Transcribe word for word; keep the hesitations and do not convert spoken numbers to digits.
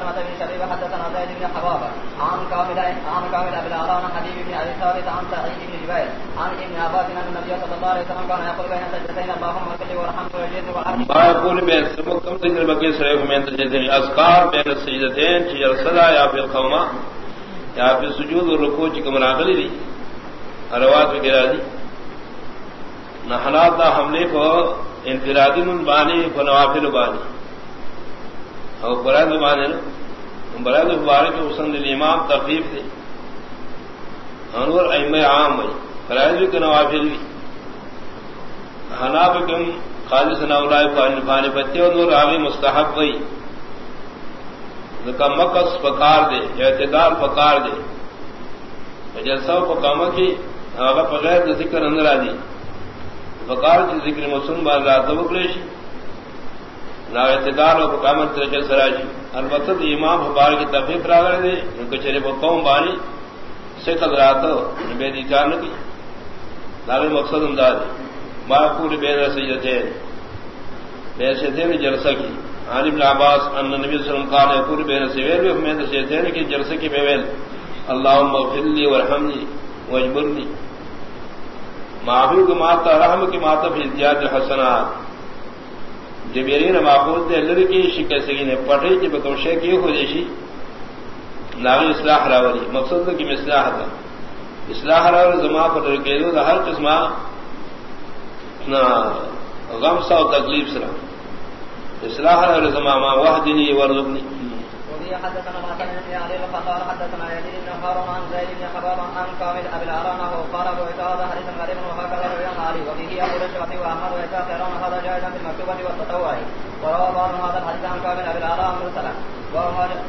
سلمة بن شبيب حدثنا زيد بن حبابة عن كامل عن كامل أبي الأعران حبيب بن أبي ثابت عن سعيد بن جبير عن ابن عباس أن النبي صلى الله عليه وسلم كان يقول بين سجدتين اللهم صل وارحمه وجد وعافه. ما يقول بين كم ذكر بقي سريف من سجدتين أذكار بين السجدتين في الصلاة يا في القومة یا پھر سجود اور رکوع کی کمراغلی دی روات وغیرہ دی نحنات دا حملے کو انفرادی من بانی کو نوافل بانی اور براد بانے نا براد مبارک حسن الامام تخفیف تھے انور ائمہ عام ہوئی فرائض بھی کو نوافل بھی حناب کم خالص ناولائے کو انفانی پتے اور نور آگے مستحب ہوئی کا مکس پکار دے اعتدال پکار دے جیسا پکام کی بغیر ذکر اندر آدی پکار کی ذکر مسلم بان رات بکریشی نہ اعتدال اور پکامت طریقے سراجی البتہ امام حبار کی تفریح راغر دے ان کو چرے قوم بانی سے قدرات بے دیکار نہ کی داغی مقصد امداد معقول بین سیدتین بین سیدتین جلسہ کی عن ابن عباس ان النبي صلى الله عليه وسلم قال يقول بين السوير ومن الشيطان کی جلسے کی بیل اللهم اغفر لي وارحمني واجبرني معبود ماتا رحم کی ماتا فی زیاد الحسنات جبیرین معقول دے اللہ کی شکستگی نے پڑھے کہ بکوشے کی ہو جیشی ناغی اصلاح راوری مقصد کی اصلاح تھا اصلاح راوری زما پر کے دو ہر قسمہ غم سا و تکلیف سرا اصلاح الزمام وحدني وارزقني. وفي حدثنا ما كان من علي فقال حدثنا يزيد بن هارون عن زيد بن حباب عن كامل ابي الأعران قال ابو هذا حديث غريب وهكذا روي عن علي وفيه ابو الشافعي واحمد واسحاق يرون هذا جائزا في المكتوبه والتطوع وروى بعض هذا الحديث عن كامل ابي الأعران مرسلا.